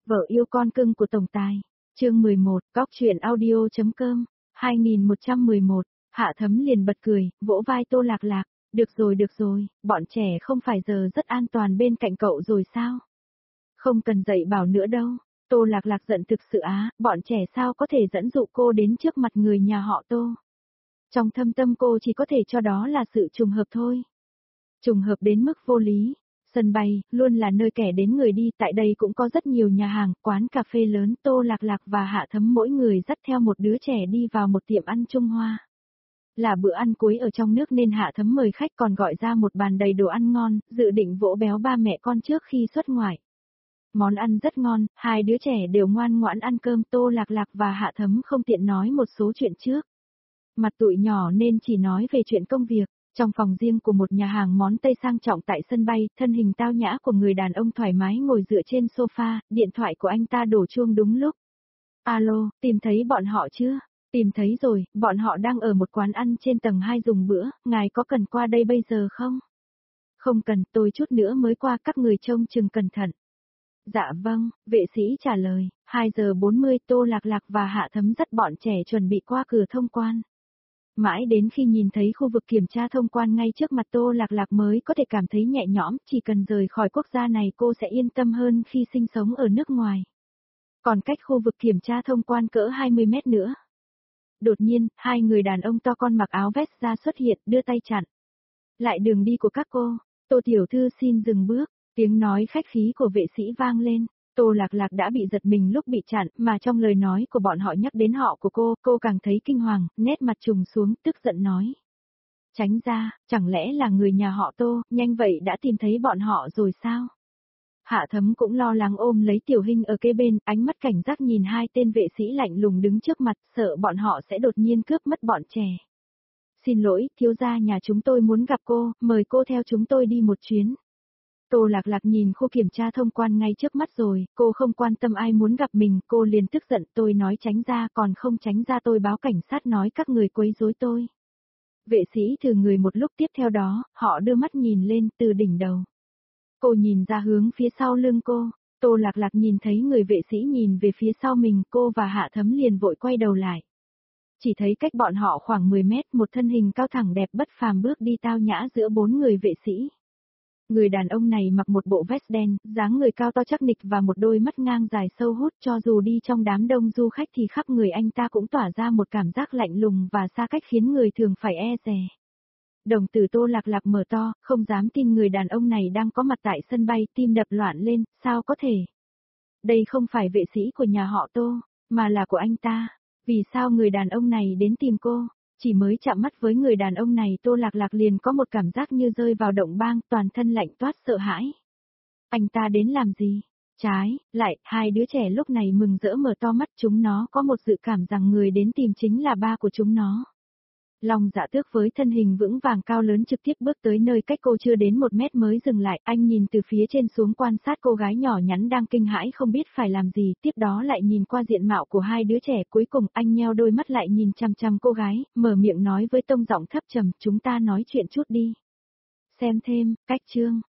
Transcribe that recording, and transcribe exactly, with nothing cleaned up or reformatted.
Vợ yêu con cưng của tổng tài. Chương mười một, cóc truyện audio.com, hai nghìn một trăm mười một, Hạ Thấm liền bật cười, vỗ vai Tô Lạc Lạc, được rồi được rồi, bọn trẻ không phải giờ rất an toàn bên cạnh cậu rồi sao? Không cần dạy bảo nữa đâu. Tô Lạc Lạc giận thực sự á, bọn trẻ sao có thể dẫn dụ cô đến trước mặt người nhà họ Tô. Trong thâm tâm cô chỉ có thể cho đó là sự trùng hợp thôi. Trùng hợp đến mức vô lý. Sân bay, luôn là nơi kẻ đến người đi, tại đây cũng có rất nhiều nhà hàng, quán cà phê lớn, Tô Lạc Lạc và Hạ Thấm mỗi người dắt theo một đứa trẻ đi vào một tiệm ăn Trung Hoa. Là bữa ăn cuối ở trong nước nên Hạ Thấm mời khách còn gọi ra một bàn đầy đồ ăn ngon, dự định vỗ béo ba mẹ con trước khi xuất ngoại. Món ăn rất ngon, hai đứa trẻ đều ngoan ngoãn ăn cơm, Tô Lạc Lạc và Hạ Thấm không tiện nói một số chuyện trước. Mặt tụi nhỏ nên chỉ nói về chuyện công việc. Trong phòng riêng của một nhà hàng món Tây sang trọng tại sân bay, thân hình tao nhã của người đàn ông thoải mái ngồi dựa trên sofa, điện thoại của anh ta đổ chuông đúng lúc. Alo, tìm thấy bọn họ chưa? Tìm thấy rồi, bọn họ đang ở một quán ăn trên tầng hai dùng bữa, ngài có cần qua đây bây giờ không? Không cần, tôi chút nữa mới qua, các người trông chừng cẩn thận. Dạ vâng, vệ sĩ trả lời, hai giờ bốn mươi Tô Lạc Lạc và Hạ Thấm dắt bọn trẻ chuẩn bị qua cửa thông quan. Mãi đến khi nhìn thấy khu vực kiểm tra thông quan ngay trước mặt Tô Lạc Lạc mới có thể cảm thấy nhẹ nhõm, chỉ cần rời khỏi quốc gia này cô sẽ yên tâm hơn khi sinh sống ở nước ngoài. Còn cách khu vực kiểm tra thông quan cỡ hai mươi mét nữa. Đột nhiên, hai người đàn ông to con mặc áo vest ra xuất hiện, đưa tay chặn lại đường đi của các cô. Tô tiểu thư xin dừng bước, tiếng nói khách khí của vệ sĩ vang lên. Tô Lạc Lạc đã bị giật mình lúc bị chặn, mà trong lời nói của bọn họ nhắc đến họ của cô, cô càng thấy kinh hoàng, nét mặt trùng xuống, tức giận nói. Tránh ra, chẳng lẽ là người nhà họ Tô, nhanh vậy đã tìm thấy bọn họ rồi sao? Hạ Thấm cũng lo lắng ôm lấy Tiểu Hinh ở kế bên, ánh mắt cảnh giác nhìn hai tên vệ sĩ lạnh lùng đứng trước mặt, sợ bọn họ sẽ đột nhiên cướp mất bọn trẻ. Xin lỗi, thiếu gia nhà chúng tôi muốn gặp cô, mời cô theo chúng tôi đi một chuyến. Tô Lạc Lạc nhìn khu kiểm tra thông quan ngay trước mắt rồi, cô không quan tâm ai muốn gặp mình, cô liền tức giận, tôi nói tránh ra, còn không tránh ra tôi báo cảnh sát nói các người quấy rối tôi. Vệ sĩ thử người một lúc, tiếp theo đó, họ đưa mắt nhìn lên từ đỉnh đầu. Cô nhìn ra hướng phía sau lưng cô, Tô Lạc Lạc nhìn thấy người vệ sĩ nhìn về phía sau mình, cô và Hạ Thấm liền vội quay đầu lại. Chỉ thấy cách bọn họ khoảng mười mét, một thân hình cao thẳng đẹp bất phàm bước đi tao nhã giữa bốn người vệ sĩ. Người đàn ông này mặc một bộ vest đen, dáng người cao to chắc nịch và một đôi mắt ngang dài sâu hút, cho dù đi trong đám đông du khách thì khắp người anh ta cũng tỏa ra một cảm giác lạnh lùng và xa cách khiến người thường phải e dè. Đồng tử Tô Lạc Lạc mở to, không dám tin người đàn ông này đang có mặt tại sân bay, tim đập loạn lên, sao có thể? Đây không phải vệ sĩ của nhà họ Tô, mà là của anh ta. Vì sao người đàn ông này đến tìm cô? Chỉ mới chạm mắt với người đàn ông này Tô Lạc Lạc liền có một cảm giác như rơi vào động bang, toàn thân lạnh toát sợ hãi. Anh ta đến làm gì? Trái, lại, hai đứa trẻ lúc này mừng rỡ mở to mắt, chúng nó có một dự cảm rằng người đến tìm chính là ba của chúng nó. Long Dạ Tước với thân hình vững vàng cao lớn trực tiếp bước tới nơi cách cô chưa đến một mét mới dừng lại, anh nhìn từ phía trên xuống quan sát cô gái nhỏ nhắn đang kinh hãi không biết phải làm gì, tiếp đó lại nhìn qua diện mạo của hai đứa trẻ, cuối cùng anh nheo đôi mắt lại nhìn chăm chăm cô gái, mở miệng nói với tông giọng thấp trầm, chúng ta nói chuyện chút đi. Xem thêm, cách chương.